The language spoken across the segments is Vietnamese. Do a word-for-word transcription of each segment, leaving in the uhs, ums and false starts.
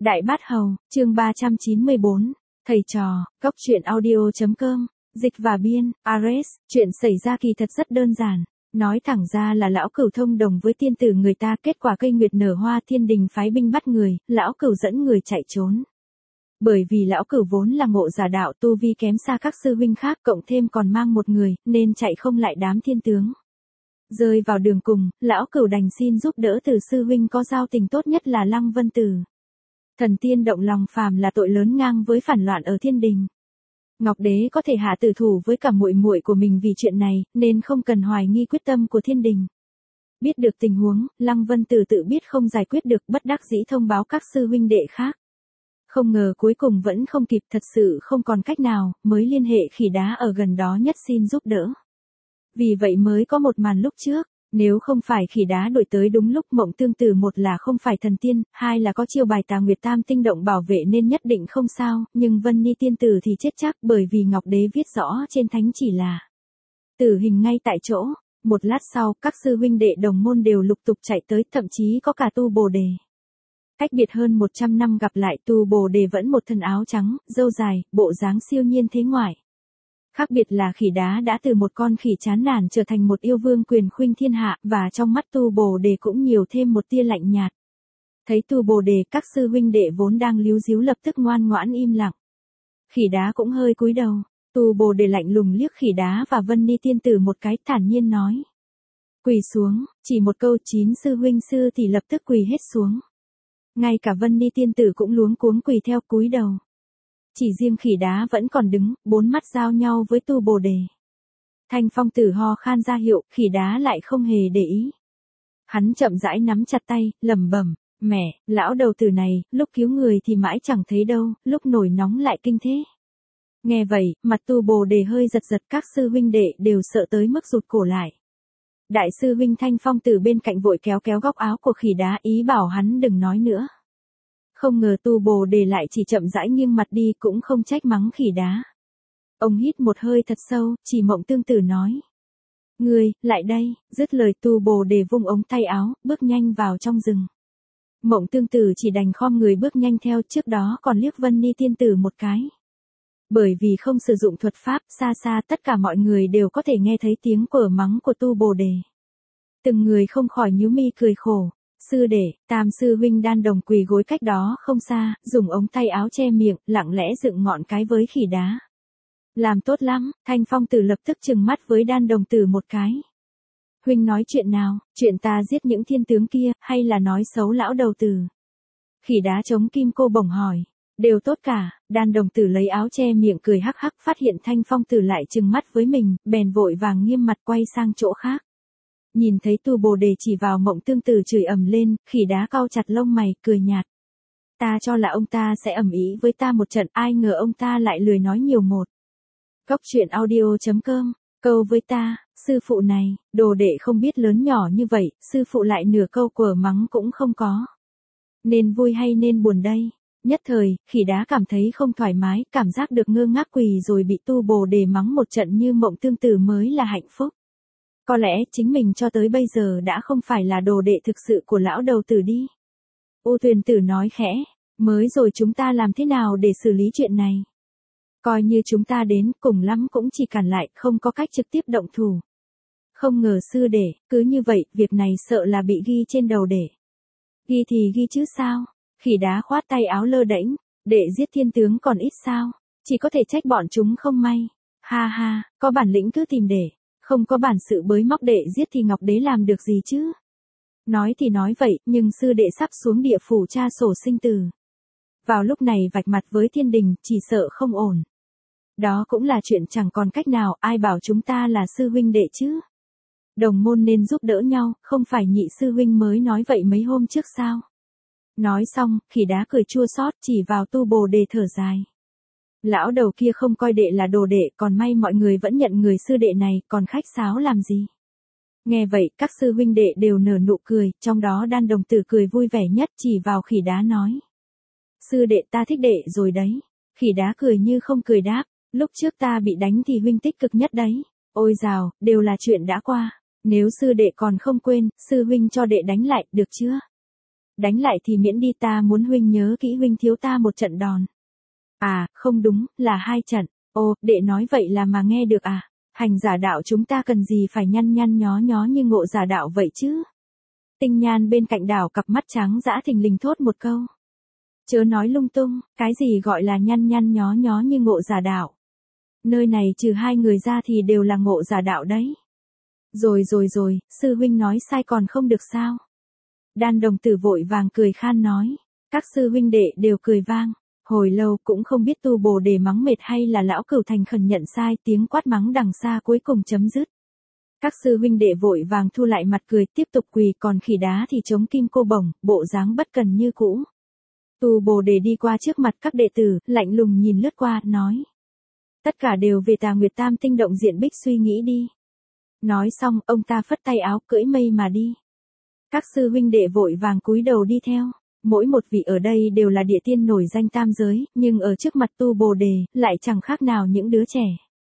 Đại Bát Hầu, chương ba trăm chín mươi bốn, thầy trò, góc truyện audio.com, dịch và biên, Ares, chuyện xảy ra kỳ thật rất đơn giản. Nói thẳng ra là lão cửu thông đồng với tiên tử người ta, kết quả cây nguyệt nở hoa, thiên đình phái binh bắt người, lão cửu dẫn người chạy trốn. Bởi vì lão cửu vốn là ngộ giả đạo, tu vi kém xa các sư huynh khác, cộng thêm còn mang một người, nên chạy không lại đám thiên tướng. Rơi vào đường cùng, lão cửu đành xin giúp đỡ từ sư huynh có giao tình tốt nhất là Lăng Vân Tử. Thần tiên động lòng phàm là tội lớn ngang với phản loạn ở thiên đình. Ngọc Đế có thể hạ tử thủ với cả muội muội của mình vì chuyện này, nên không cần hoài nghi quyết tâm của thiên đình. Biết được tình huống, Lăng Vân Tử tự biết không giải quyết được, bất đắc dĩ thông báo các sư huynh đệ khác. Không ngờ cuối cùng vẫn không kịp, thật sự không còn cách nào, mới liên hệ khỉ đá ở gần đó nhất xin giúp đỡ. Vì vậy mới có một màn lúc trước. Nếu không phải khỉ đá đuổi tới đúng lúc, Mộng Tương Tử một là không phải thần tiên, hai là có chiêu bài Tà Nguyệt Tam tinh động bảo vệ nên nhất định không sao, nhưng Vân Ni tiên tử thì chết chắc, bởi vì Ngọc Đế viết rõ trên thánh chỉ là tử hình ngay tại chỗ. Một lát sau, các sư huynh đệ đồng môn đều lục tục chạy tới, thậm chí có cả Tu Bồ Đề. Cách biệt hơn một trăm năm gặp lại, Tu Bồ Đề vẫn một thân áo trắng, râu dài, bộ dáng siêu nhiên thế ngoại. Khác biệt là khỉ đá đã từ một con khỉ chán nản trở thành một yêu vương quyền khuynh thiên hạ, và trong mắt Tu Bồ Đề cũng nhiều thêm một tia lạnh nhạt. Thấy Tu Bồ Đề, các sư huynh đệ vốn đang líu díu lập tức ngoan ngoãn im lặng. Khỉ đá cũng hơi cúi đầu. Tu Bồ Đề lạnh lùng liếc khỉ đá và Vân Ni tiên tử một cái, thản nhiên nói: quỳ xuống. Chỉ một câu, chín sư huynh sư thì lập tức quỳ hết xuống. Ngay cả Vân Ni tiên tử cũng luống cuống quỳ theo, cúi đầu. Chỉ riêng khỉ đá vẫn còn đứng, bốn mắt giao nhau với Tu Bồ Đề. Thanh Phong Tử ho khan ra hiệu, khỉ đá lại không hề để ý. Hắn chậm rãi nắm chặt tay, lẩm bẩm: mẹ, lão đầu tử này, lúc cứu người thì mãi chẳng thấy đâu, lúc nổi nóng lại kinh thế. Nghe vậy, mặt Tu Bồ Đề hơi giật giật, các sư huynh đệ đều sợ tới mức rụt cổ lại. Đại sư huynh Thanh Phong Tử bên cạnh vội kéo kéo góc áo của khỉ đá, ý bảo hắn đừng nói nữa. Không ngờ Tu Bồ Đề lại chỉ chậm rãi nghiêng mặt đi, cũng không trách mắng khỉ đá. Ông hít một hơi thật sâu, chỉ Mộng Tương Tử nói: ngươi, lại đây. Dứt lời, Tu Bồ Đề vung ống tay áo, bước nhanh vào trong rừng. Mộng Tương Tử chỉ đành khom người bước nhanh theo, trước đó còn liếc Vân Ni tiên tử một cái. Bởi vì không sử dụng thuật pháp, xa xa tất cả mọi người đều có thể nghe thấy tiếng quở mắng của Tu Bồ Đề. Từng người không khỏi nhíu mi cười khổ. Sư đệ, tam sư huynh đan đồng quỳ gối cách đó không xa, dùng ống tay áo che miệng, lặng lẽ dựng ngọn cái với khỉ đá. Làm tốt lắm. Thanh Phong Tử lập tức trừng mắt với đan đồng tử một cái. Huynh nói chuyện nào, chuyện ta giết những thiên tướng kia, hay là nói xấu lão đầu tử? Khỉ đá chống kim cô bổng hỏi. Đều tốt cả. Đan đồng tử lấy áo che miệng cười hắc hắc, phát hiện Thanh Phong Tử lại trừng mắt với mình, bèn vội vàng nghiêm mặt quay sang chỗ khác. Nhìn thấy Tu Bồ Đề chỉ vào Mộng Tương Tử chửi ầm lên, khỉ đá cau chặt lông mày, cười nhạt. Ta cho là ông ta sẽ ầm ĩ với ta một trận, ai ngờ ông ta lại lười nói nhiều một. Góc truyện audio.com, câu với ta: sư phụ này, đồ đệ không biết lớn nhỏ như vậy, sư phụ lại nửa câu quở mắng cũng không có. Nên vui hay nên buồn đây? Nhất thời, khỉ đá cảm thấy không thoải mái, cảm giác được ngơ ngác quỳ rồi bị Tu Bồ Đề mắng một trận như Mộng Tương Tử mới là hạnh phúc. Có lẽ chính mình cho tới bây giờ đã không phải là đồ đệ thực sự của lão đầu tử đi. U Tuyền Tử nói khẽ: mới rồi chúng ta làm thế nào để xử lý chuyện này? Coi như chúng ta đến, cùng lắm cũng chỉ cản lại, không có cách trực tiếp động thủ. Không ngờ sư đệ, cứ như vậy, việc này sợ là bị ghi trên đầu để. Ghi thì ghi chứ sao? Khỉ đá khoát tay áo lơ đễnh: đệ giết thiên tướng còn ít sao? Chỉ có thể trách bọn chúng không may. Ha ha, có bản lĩnh cứ tìm để. Không có bản sự bới móc đệ giết thì Ngọc Đế làm được gì chứ? Nói thì nói vậy, nhưng sư đệ sắp xuống địa phủ tra sổ sinh tử. Vào lúc này vạch mặt với thiên đình, chỉ sợ không ổn. Đó cũng là chuyện chẳng còn cách nào, ai bảo chúng ta là sư huynh đệ chứ? Đồng môn nên giúp đỡ nhau, không phải nhị sư huynh mới nói vậy mấy hôm trước sao? Nói xong, khỉ đá cười chua xót, chỉ vào Tu Bồ Đề thở dài. Lão đầu kia không coi đệ là đồ đệ, còn may mọi người vẫn nhận người sư đệ này, còn khách sáo làm gì? Nghe vậy, các sư huynh đệ đều nở nụ cười, trong đó đan đồng tử cười vui vẻ nhất, chỉ vào khỉ đá nói: sư đệ ta thích đệ rồi đấy. Khỉ đá cười như không cười đáp: lúc trước ta bị đánh thì huynh tích cực nhất đấy. Ôi dào, đều là chuyện đã qua. Nếu sư đệ còn không quên, sư huynh cho đệ đánh lại, được chưa? Đánh lại thì miễn đi, ta muốn huynh nhớ kỹ, huynh thiếu ta một trận đòn. À, không đúng, là hai trận. Ô, đệ nói vậy là mà nghe được à? Hành giả đạo chúng ta cần gì phải nhăn nhăn nhó nhó như Ngộ giả đạo vậy chứ? Tinh Nhan bên cạnh đảo cặp mắt trắng dã thình lình thốt một câu. Chớ nói lung tung, cái gì gọi là nhăn nhăn nhó nhó như Ngộ giả đạo? Nơi này trừ hai người ra thì đều là Ngộ giả đạo đấy. Rồi rồi rồi, sư huynh nói sai còn không được sao? Đan đồng tử vội vàng cười khan nói. Các sư huynh đệ đều cười vang. Hồi lâu cũng không biết tu Bồ Đề mắng mệt hay là lão cửu thành khẩn nhận sai, tiếng quát mắng đằng xa cuối cùng chấm dứt. Các sư huynh đệ vội vàng thu lại mặt cười tiếp tục quỳ, còn khỉ đá thì chống kim cô bổng, bộ dáng bất cần như cũ. Tu Bồ Đề đi qua trước mặt các đệ tử, lạnh lùng nhìn lướt qua, nói. Tất cả đều về Tà Nguyệt Tam Tinh động diện bích suy nghĩ đi. Nói xong, ông ta phất tay áo cưỡi mây mà đi. Các sư huynh đệ vội vàng cúi đầu đi theo. Mỗi một vị ở đây đều là địa tiên nổi danh tam giới, nhưng ở trước mặt Tu Bồ Đề, lại chẳng khác nào những đứa trẻ.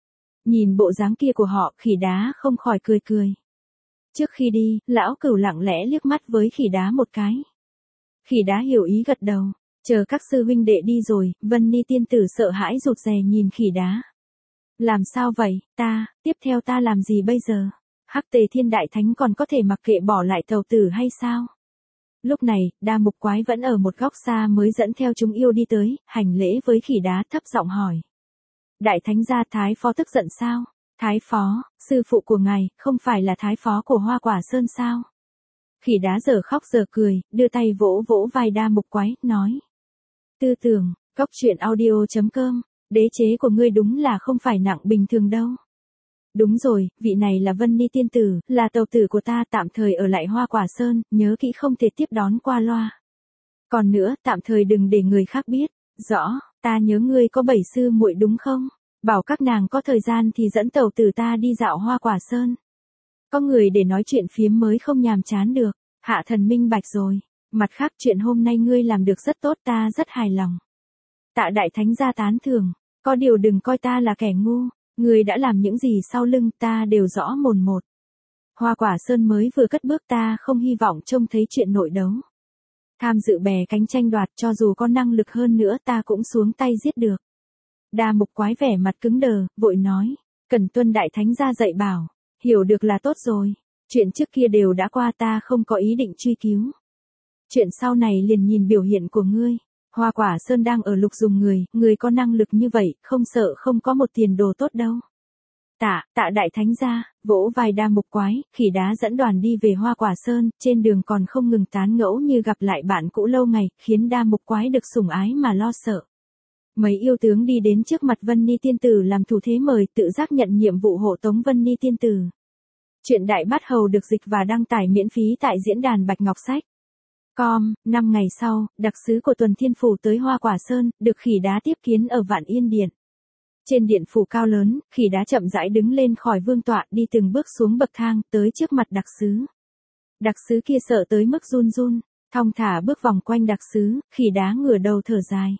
Nhìn bộ dáng kia của họ, khỉ đá không khỏi cười cười. Trước khi đi, lão cửu lặng lẽ liếc mắt với khỉ đá một cái. Khỉ đá hiểu ý gật đầu, chờ các sư huynh đệ đi rồi, Vân Ni tiên tử sợ hãi rụt rè nhìn khỉ đá. Làm sao vậy, ta, tiếp theo ta làm gì bây giờ? Hắc Tề Thiên Đại Thánh còn có thể mặc kệ bỏ lại tàu tử hay sao? Lúc này, Đa Mục Quái vẫn ở một góc xa mới dẫn theo chúng yêu đi tới, hành lễ với khỉ đá thấp giọng hỏi. Đại Thánh gia, Thái Phó tức giận sao? Thái Phó, sư phụ của ngài, không phải là Thái Phó của Hoa Quả Sơn sao? Khỉ đá giờ khóc giờ cười, đưa tay vỗ vỗ vai Đa Mục Quái, nói. Tư tưởng, góc truyện audio chấm com, đế chế của ngươi đúng là không phải nặng bình thường đâu. Đúng rồi, vị này là Vân Ni tiên tử, là tàu tử của ta, tạm thời ở lại Hoa Quả Sơn, nhớ kỹ không thể tiếp đón qua loa. Còn nữa, tạm thời đừng để người khác biết. Rõ, ta nhớ ngươi có bảy sư muội đúng không? Bảo các nàng có thời gian thì dẫn tàu tử ta đi dạo Hoa Quả Sơn. Có người để nói chuyện phiếm mới không nhàm chán được. Hạ thần minh bạch rồi. Mặt khác, chuyện hôm nay ngươi làm được rất tốt, ta rất hài lòng. Tạ Đại Thánh gia tán thưởng. Có điều đừng coi ta là kẻ ngu. Ngươi đã làm những gì sau lưng ta đều rõ mồn một. Hoa Quả Sơn mới vừa cất bước, ta không hy vọng trông thấy chuyện nội đấu. Tham dự bè cánh tranh đoạt, cho dù có năng lực hơn nữa ta cũng xuống tay giết được. Đa Mục Quái vẻ mặt cứng đờ, vội nói. Cần tuân Đại Thánh gia dạy bảo. Hiểu được là tốt rồi. Chuyện trước kia đều đã qua, ta không có ý định truy cứu. Chuyện sau này liền nhìn biểu hiện của ngươi. Hoa Quả Sơn đang ở lục dùng người, người có năng lực như vậy, không sợ không có một tiền đồ tốt đâu. Tạ, tạ Đại Thánh gia, vỗ vai Đa Mục Quái, khỉ đá dẫn đoàn đi về Hoa Quả Sơn, trên đường còn không ngừng tán ngẫu như gặp lại bạn cũ lâu ngày, khiến Đa Mục Quái được sủng ái mà lo sợ. Mấy yêu tướng đi đến trước mặt Vân Ni tiên tử làm thủ thế mời, tự giác nhận nhiệm vụ hộ tống Vân Ni tiên tử. Chuyện Đại Bát Hầu được dịch và đăng tải miễn phí tại diễn đàn Bạch Ngọc Sách. Com, năm ngày sau, đặc sứ của Tuần Thiên Phủ tới Hoa Quả Sơn, được khỉ đá tiếp kiến ở Vạn Yên Điện. Trên điện phủ cao lớn, khỉ đá chậm rãi đứng lên khỏi vương tọa, đi từng bước xuống bậc thang, tới trước mặt đặc sứ. Đặc sứ kia sợ tới mức run run, thong thả bước vòng quanh đặc sứ, khỉ đá ngửa đầu thở dài.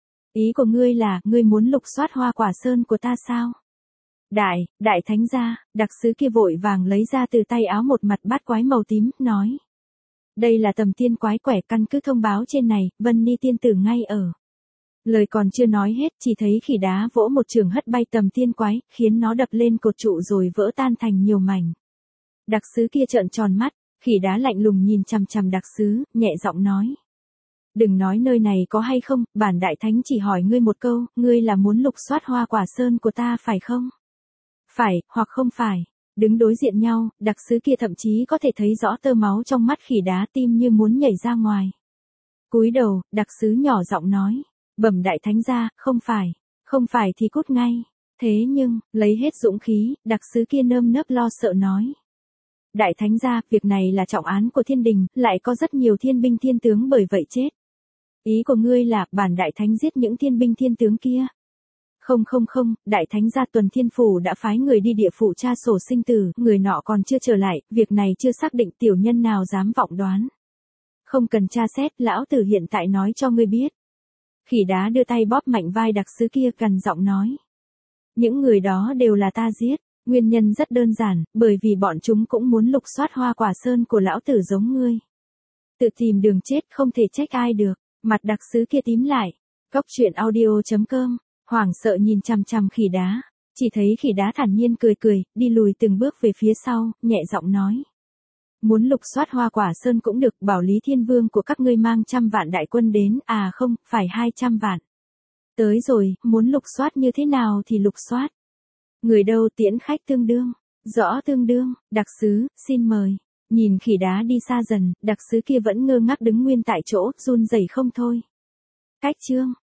Ý của ngươi là, ngươi muốn lục soát Hoa Quả Sơn của ta sao? Đại, Đại Thánh gia, đặc sứ kia vội vàng lấy ra từ tay áo một mặt bát quái màu tím, nói. Đây là tầm tiên quái quẻ, căn cứ thông báo trên này, Vân Ni tiên tử ngay ở. Lời còn chưa nói hết, chỉ thấy khỉ đá vỗ một trường hất bay tầm tiên quái, khiến nó đập lên cột trụ rồi vỡ tan thành nhiều mảnh. Đặc sứ kia trợn tròn mắt, khỉ đá lạnh lùng nhìn chằm chằm đặc sứ, nhẹ giọng nói. Đừng nói nơi này có hay không, bản Đại Thánh chỉ hỏi ngươi một câu, ngươi là muốn lục soát Hoa Quả Sơn của ta phải không? Phải, hoặc không phải. Đứng đối diện nhau, đặc sứ kia thậm chí có thể thấy rõ tơ máu trong mắt khỉ đá, tim như muốn nhảy ra ngoài. Cúi đầu, đặc sứ nhỏ giọng nói. Bẩm Đại Thánh gia, không phải. Không phải thì cút ngay. Thế nhưng, lấy hết dũng khí, đặc sứ kia nơm nớp lo sợ nói. Đại Thánh gia, việc này là trọng án của thiên đình, lại có rất nhiều thiên binh thiên tướng bởi vậy chết. Ý của ngươi là, bản Đại Thánh giết những thiên binh thiên tướng kia. Không không không, Đại Thánh gia, Tuần Thiên Phủ đã phái người đi địa phủ tra sổ sinh tử, người nọ còn chưa trở lại, việc này chưa xác định, tiểu nhân nào dám vọng đoán. Không cần tra xét, lão tử hiện tại nói cho ngươi biết. Khỉ đá đưa tay bóp mạnh vai đặc sứ kia, gần giọng nói. Những người đó đều là ta giết, nguyên nhân rất đơn giản, bởi vì bọn chúng cũng muốn lục soát Hoa Quả Sơn của lão tử giống ngươi. Tự tìm đường chết không thể trách ai được. Mặt đặc sứ kia tím lại. Góc truyện audio.com, hoảng sợ nhìn chằm chằm khỉ đá. Chỉ thấy khỉ đá thản nhiên cười cười, đi lùi từng bước về phía sau, nhẹ giọng nói. Muốn lục soát Hoa Quả Sơn cũng được, bảo Lý Thiên Vương của các ngươi mang trăm vạn đại quân đến, à không, phải hai trăm vạn. Tới rồi, muốn lục soát như thế nào thì lục soát. Người đâu tiễn khách tương đương. Rõ tương đương, đặc sứ, xin mời. Nhìn khỉ đá đi xa dần, đặc sứ kia vẫn ngơ ngác đứng nguyên tại chỗ, run rẩy không thôi. Cách chương.